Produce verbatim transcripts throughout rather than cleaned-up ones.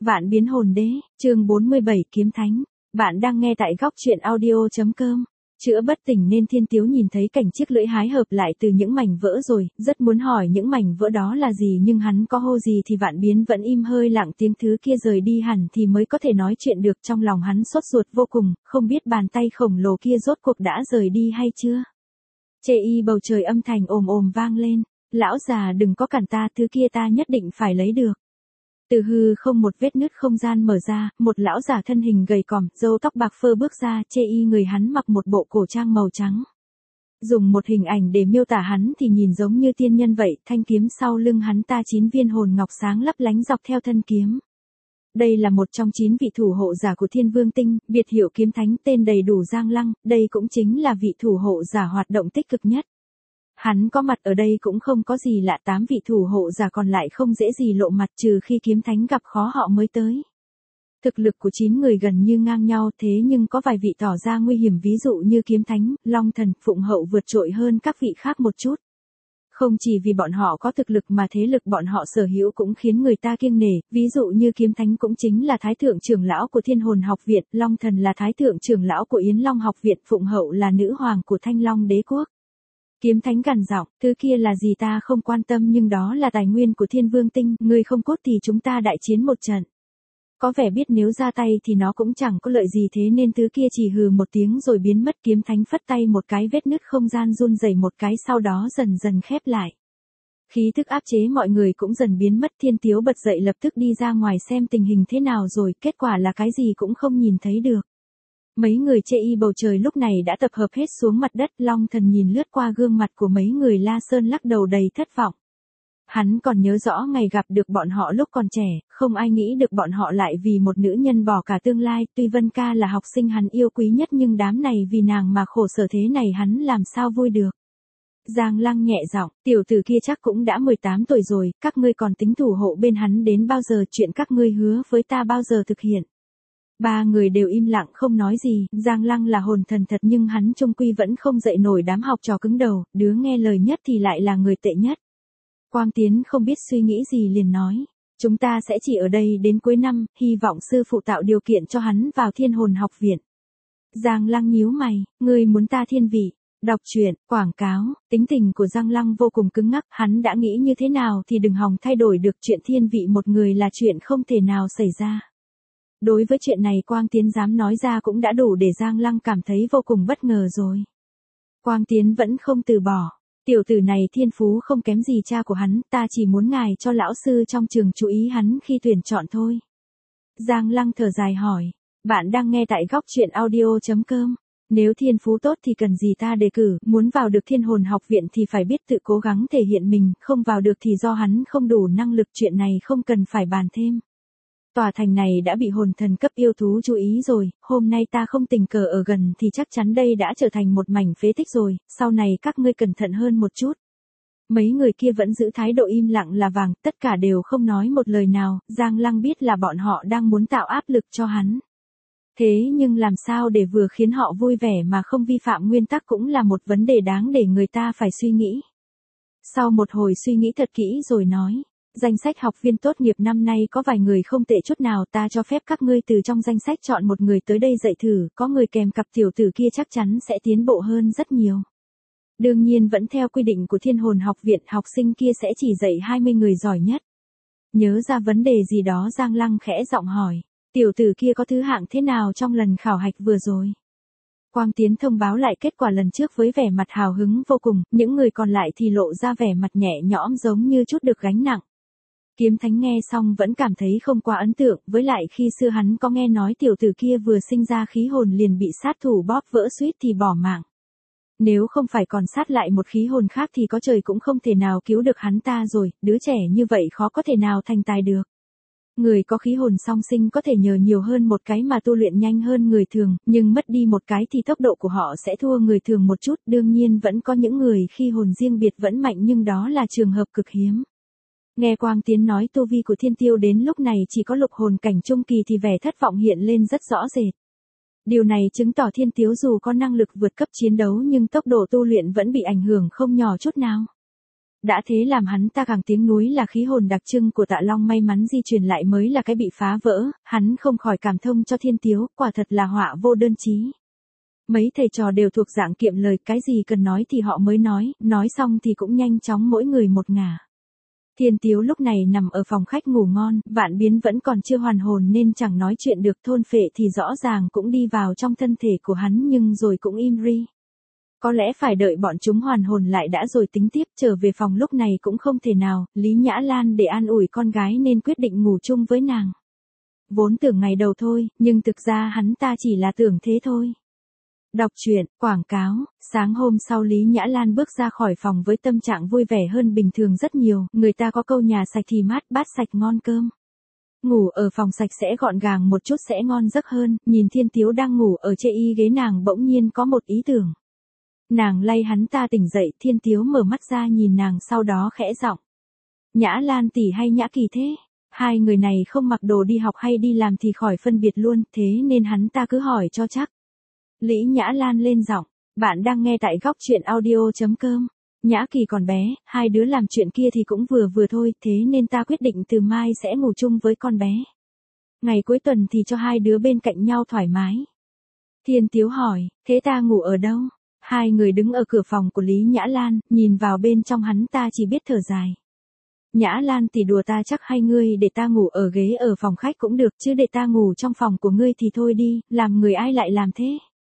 Vạn biến hồn đế, chương bốn mươi bảy kiếm thánh. Bạn đang nghe tại góc truyện audio.com. Chữa bất tỉnh nên Thiên Tiếu nhìn thấy cảnh chiếc lưỡi hái hợp lại từ những mảnh vỡ rồi, rất muốn hỏi những mảnh vỡ đó là gì nhưng hắn có hô gì thì Vạn biến vẫn im hơi lặng, tiếng thứ kia rời đi hẳn thì mới có thể nói chuyện được. Trong lòng hắn sốt ruột vô cùng, không biết bàn tay khổng lồ kia rốt cuộc đã rời đi hay chưa. Chê y bầu trời âm thanh ồm ồm vang lên, lão già đừng có cản ta, thứ kia ta nhất định phải lấy được. Từ hư không một vết nứt không gian mở ra, một lão giả thân hình gầy còm, râu tóc bạc phơ bước ra, chê y người hắn mặc một bộ cổ trang màu trắng. Dùng một hình ảnh để miêu tả hắn thì nhìn giống như tiên nhân vậy, thanh kiếm sau lưng hắn ta chín viên hồn ngọc sáng lấp lánh dọc theo thân kiếm. Đây là một trong chín vị thủ hộ giả của Thiên Vương Tinh, biệt hiệu kiếm thánh, tên đầy đủ Giang Lăng, đây cũng chính là vị thủ hộ giả hoạt động tích cực nhất. Hắn có mặt ở đây cũng không có gì lạ, tám vị thủ hộ giả còn lại không dễ gì lộ mặt trừ khi kiếm thánh gặp khó họ mới tới. Thực lực của chín người gần như ngang nhau, thế nhưng có vài vị tỏ ra nguy hiểm, ví dụ như kiếm thánh, long thần, phụng hậu vượt trội hơn các vị khác một chút. Không chỉ vì bọn họ có thực lực mà thế lực bọn họ sở hữu cũng khiến người ta kiêng nể, ví dụ như kiếm thánh cũng chính là thái thượng trưởng lão của Thiên Hồn Học Viện, long thần là thái thượng trưởng lão của Yến Long Học Viện, phụng hậu là nữ hoàng của Thanh Long Đế Quốc. Kiếm thánh gằn giọng, thứ kia là gì ta không quan tâm nhưng đó là tài nguyên của Thiên Vương Tinh, ngươi không cốt thì chúng ta đại chiến một trận. Có vẻ biết nếu ra tay thì nó cũng chẳng có lợi gì, thế nên thứ kia chỉ hừ một tiếng rồi biến mất. Kiếm thánh phất tay một cái, vết nứt không gian run rẩy một cái sau đó dần dần khép lại. Khí thức áp chế mọi người cũng dần biến mất. Thiên Tiếu bật dậy lập tức đi ra ngoài xem tình hình thế nào rồi, kết quả là cái gì cũng không nhìn thấy được. Mấy người chê y bầu trời lúc này đã tập hợp hết xuống mặt đất, long thần nhìn lướt qua gương mặt của mấy người La Sơn lắc đầu đầy thất vọng. Hắn còn nhớ rõ ngày gặp được bọn họ lúc còn trẻ, không ai nghĩ được bọn họ lại vì một nữ nhân bỏ cả tương lai, tuy Vân Ca là học sinh hắn yêu quý nhất nhưng đám này vì nàng mà khổ sở thế này hắn làm sao vui được. Giang Lăng nhẹ giọng, tiểu tử kia chắc cũng đã mười tám tuổi rồi, các ngươi còn tính thủ hộ bên hắn đến bao giờ, chuyện các ngươi hứa với ta bao giờ thực hiện. Ba người đều im lặng không nói gì, Giang Lăng là hồn thần thật nhưng hắn trung quy vẫn không dậy nổi đám học trò cứng đầu, đứa nghe lời nhất thì lại là người tệ nhất. Quang Tiến không biết suy nghĩ gì liền nói, chúng ta sẽ chỉ ở đây đến cuối năm, hy vọng sư phụ tạo điều kiện cho hắn vào Thiên Hồn Học Viện. Giang Lăng nhíu mày, ngươi muốn ta thiên vị, đọc truyện, quảng cáo, tính tình của Giang Lăng vô cùng cứng ngắc, hắn đã nghĩ như thế nào thì đừng hòng thay đổi được, chuyện thiên vị một người là chuyện không thể nào xảy ra. Đối với chuyện này Quang Tiến dám nói ra cũng đã đủ để Giang Lăng cảm thấy vô cùng bất ngờ rồi. Quang Tiến vẫn không từ bỏ. Tiểu tử này thiên phú không kém gì cha của hắn, ta chỉ muốn ngài cho lão sư trong trường chú ý hắn khi tuyển chọn thôi. Giang Lăng thở dài hỏi, bạn đang nghe tại góc truyện audio.com. Nếu thiên phú tốt thì cần gì ta đề cử, muốn vào được Thiên Hồn Học Viện thì phải biết tự cố gắng thể hiện mình, không vào được thì do hắn không đủ năng lực, chuyện này không cần phải bàn thêm. Tòa thành này đã bị hồn thần cấp yêu thú chú ý rồi, hôm nay ta không tình cờ ở gần thì chắc chắn đây đã trở thành một mảnh phế tích rồi, sau này các ngươi cẩn thận hơn một chút. Mấy người kia vẫn giữ thái độ im lặng là vàng, tất cả đều không nói một lời nào, Giang Lăng biết là bọn họ đang muốn tạo áp lực cho hắn. Thế nhưng làm sao để vừa khiến họ vui vẻ mà không vi phạm nguyên tắc cũng là một vấn đề đáng để người ta phải suy nghĩ. Sau một hồi suy nghĩ thật kỹ rồi nói. Danh sách học viên tốt nghiệp năm nay có vài người không tệ chút nào, ta cho phép các ngươi từ trong danh sách chọn một người tới đây dạy thử, có người kèm cặp tiểu tử kia chắc chắn sẽ tiến bộ hơn rất nhiều. Đương nhiên vẫn theo quy định của Thiên Hồn Học Viện, học sinh kia sẽ chỉ dạy hai mươi người giỏi nhất. Nhớ ra vấn đề gì đó Giang Lăng khẽ giọng hỏi, tiểu tử kia có thứ hạng thế nào trong lần khảo hạch vừa rồi? Quang Tiến thông báo lại kết quả lần trước với vẻ mặt hào hứng vô cùng, những người còn lại thì lộ ra vẻ mặt nhẹ nhõm giống như chút được gánh nặng. Kiếm thánh nghe xong vẫn cảm thấy không quá ấn tượng, với lại khi xưa hắn có nghe nói tiểu tử kia vừa sinh ra khí hồn liền bị sát thủ bóp vỡ suýt thì bỏ mạng. Nếu không phải còn sát lại một khí hồn khác thì có trời cũng không thể nào cứu được hắn ta rồi, đứa trẻ như vậy khó có thể nào thành tài được. Người có khí hồn song sinh có thể nhờ nhiều hơn một cái mà tu luyện nhanh hơn người thường, nhưng mất đi một cái thì tốc độ của họ sẽ thua người thường một chút, đương nhiên vẫn có những người khi hồn riêng biệt vẫn mạnh nhưng đó là trường hợp cực hiếm. Nghe Quang Tiến nói tu vi của Thiên Tiêu đến lúc này chỉ có lục hồn cảnh trung kỳ thì vẻ thất vọng hiện lên rất rõ rệt. Điều này chứng tỏ Thiên Tiếu dù có năng lực vượt cấp chiến đấu nhưng tốc độ tu luyện vẫn bị ảnh hưởng không nhỏ chút nào. Đã thế làm hắn ta càng tiếng núi là khí hồn đặc trưng của Tạ Long may mắn di truyền lại mới là cái bị phá vỡ, hắn không khỏi cảm thông cho Thiên Tiếu, quả thật là họa vô đơn chí. Mấy thầy trò đều thuộc dạng kiệm lời, cái gì cần nói thì họ mới nói, nói xong thì cũng nhanh chóng mỗi người một ngả. Thiên Tiếu lúc này nằm ở phòng khách ngủ ngon, Vạn Biến vẫn còn chưa hoàn hồn nên chẳng nói chuyện được, thôn phệ thì rõ ràng cũng đi vào trong thân thể của hắn nhưng rồi cũng im ri. Có lẽ phải đợi bọn chúng hoàn hồn lại đã rồi tính tiếp, trở về phòng lúc này cũng không thể nào, Lý Nhã Lan để an ủi con gái nên quyết định ngủ chung với nàng. Vốn tưởng ngày đầu thôi, nhưng thực ra hắn ta chỉ là tưởng thế thôi. Đọc truyện, quảng cáo, sáng hôm sau Lý Nhã Lan bước ra khỏi phòng với tâm trạng vui vẻ hơn bình thường rất nhiều, người ta có câu nhà sạch thì mát, bát sạch ngon cơm. Ngủ ở phòng sạch sẽ gọn gàng một chút sẽ ngon giấc hơn, nhìn Thiên Tiếu đang ngủ ở chê y ghế nàng bỗng nhiên có một ý tưởng. Nàng lay hắn ta tỉnh dậy, Thiên Tiếu mở mắt ra nhìn nàng sau đó khẽ giọng. Nhã Lan tỷ hay Nhã Kỳ thế? Hai người này không mặc đồ đi học hay đi làm thì khỏi phân biệt luôn, thế nên hắn ta cứ hỏi cho chắc. Lý Nhã Lan lên giọng, bạn đang nghe tại góc truyện audio.com. Nhã Kỳ còn bé, hai đứa làm chuyện kia thì cũng vừa vừa thôi, thế nên ta quyết định từ mai sẽ ngủ chung với con bé. Ngày cuối tuần thì cho hai đứa bên cạnh nhau thoải mái. Thiên Tiếu hỏi, thế ta ngủ ở đâu? Hai người đứng ở cửa phòng của Lý Nhã Lan, nhìn vào bên trong hắn ta chỉ biết thở dài. Nhã Lan tỷ đùa ta chắc, hay ngươi để ta ngủ ở ghế ở phòng khách cũng được, chứ để ta ngủ trong phòng của ngươi thì thôi đi, làm người ai lại làm thế.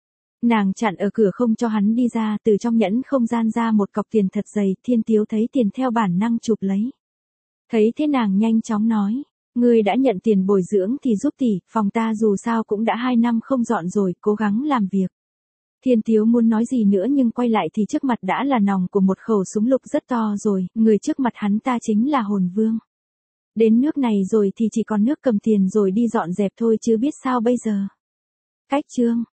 Nàng chặn ở cửa không cho hắn đi ra, từ trong nhẫn không gian ra một cọc tiền thật dày, Thiên Tiếu thấy tiền theo bản năng chụp lấy. Thấy thế nàng nhanh chóng nói, ngươi đã nhận tiền bồi dưỡng thì giúp tỷ, phòng ta dù sao cũng đã hai năm không dọn rồi, cố gắng làm việc. Thiên Tiếu muốn nói gì nữa nhưng quay lại thì trước mặt đã là nòng của một khẩu súng lục rất to rồi, người trước mặt hắn ta chính là Hồn Vương. Đến nước này rồi thì chỉ còn nước cầm tiền rồi đi dọn dẹp thôi chứ biết sao bây giờ. Cách chương